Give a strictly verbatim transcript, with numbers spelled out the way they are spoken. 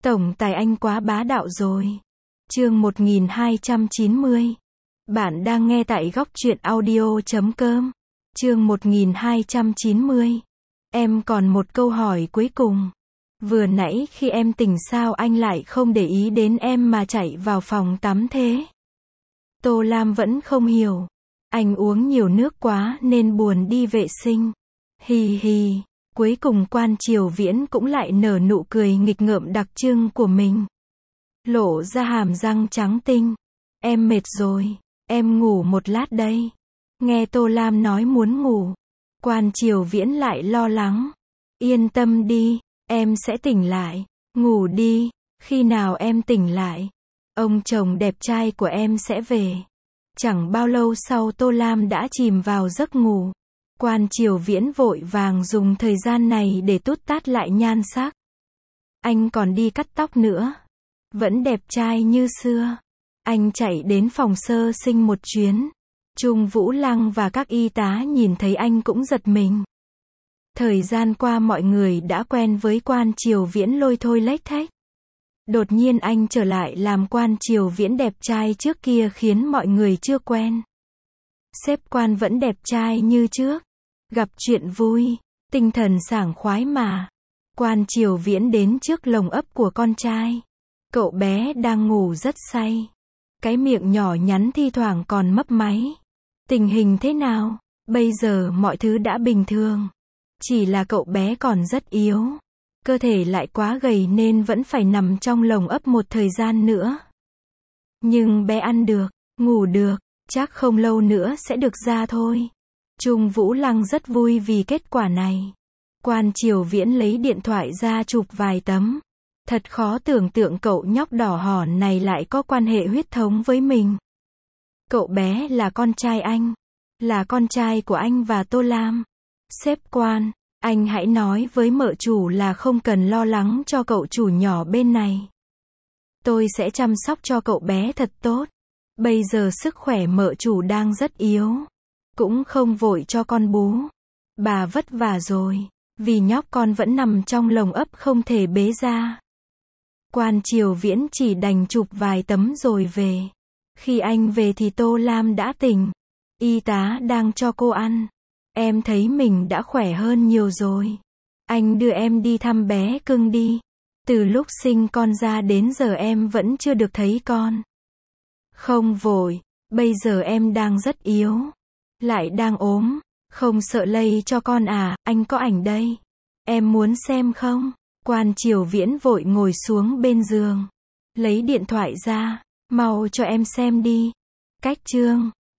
Tổng tài anh quá bá đạo rồi. Chương một nghìn hai trăm chín mươi. Bạn đang nghe tại góc truyện audio chấm com. Chương một nghìn hai trăm chín mươi. Em còn một câu hỏi cuối cùng. Vừa nãy khi em tỉnh sao anh lại không để ý đến em mà chạy vào phòng tắm thế? Tô Lam vẫn không hiểu. Anh uống nhiều nước quá nên buồn đi vệ sinh. Hì hì. Cuối cùng Quan Triều Viễn cũng lại nở nụ cười nghịch ngợm đặc trưng của mình. Lộ ra hàm răng trắng tinh. Em mệt rồi. Em ngủ một lát đây. Nghe Tô Lam nói muốn ngủ. Quan Triều Viễn lại lo lắng. Yên tâm đi. Em sẽ tỉnh lại. Ngủ đi. Khi nào em tỉnh lại, ông chồng đẹp trai của em sẽ về. Chẳng bao lâu sau Tô Lam đã chìm vào giấc ngủ. Quan Triều Viễn vội vàng dùng thời gian này để tút tát lại nhan sắc. Anh còn đi cắt tóc nữa. Vẫn đẹp trai như xưa. Anh chạy đến phòng sơ sinh một chuyến. Trung Vũ Lăng và các y tá nhìn thấy anh cũng giật mình. Thời gian qua mọi người đã quen với Quan Triều Viễn lôi thôi lếch thếch. Đột nhiên anh trở lại làm Quan Triều Viễn đẹp trai trước kia khiến mọi người chưa quen. Sếp Quan vẫn đẹp trai như trước. Gặp chuyện vui, tinh thần sảng khoái mà. Quan Triều Viễn đến trước lồng ấp của con trai. Cậu bé đang ngủ rất say. Cái miệng nhỏ nhắn thi thoảng còn mấp máy. Tình hình thế nào? Bây giờ mọi thứ đã bình thường. Chỉ là cậu bé còn rất yếu. Cơ thể lại quá gầy nên vẫn phải nằm trong lồng ấp một thời gian nữa. Nhưng bé ăn được, ngủ được, chắc không lâu nữa sẽ được ra thôi. Trung Vũ Lăng rất vui vì kết quả này. Quan Triều Viễn lấy điện thoại ra chụp vài tấm. Thật khó tưởng tượng cậu nhóc đỏ hòn này lại có quan hệ huyết thống với mình. Cậu bé là con trai anh. Là con trai của anh và Tô Lam. Sếp Quan, anh hãy nói với mợ chủ là không cần lo lắng cho cậu chủ nhỏ bên này. Tôi sẽ chăm sóc cho cậu bé thật tốt. Bây giờ sức khỏe mợ chủ đang rất yếu. Cũng không vội cho con bú. Bà vất vả rồi. Vì nhóc con vẫn nằm trong lồng ấp không thể bế ra. Quan Triều Viễn chỉ đành chụp vài tấm rồi về. Khi anh về thì Tô Lam đã tỉnh. Y tá đang cho cô ăn. Em thấy mình đã khỏe hơn nhiều rồi. Anh đưa em đi thăm bé cưng đi. Từ lúc sinh con ra đến giờ em vẫn chưa được thấy con. Không vội. Bây giờ em đang rất yếu. Lại đang ốm. Không sợ lây cho con à, anh có ảnh đây. Em muốn xem không? Quan Triều Viễn vội ngồi xuống bên giường. Lấy điện thoại ra. Mau cho em xem đi. Cách chương.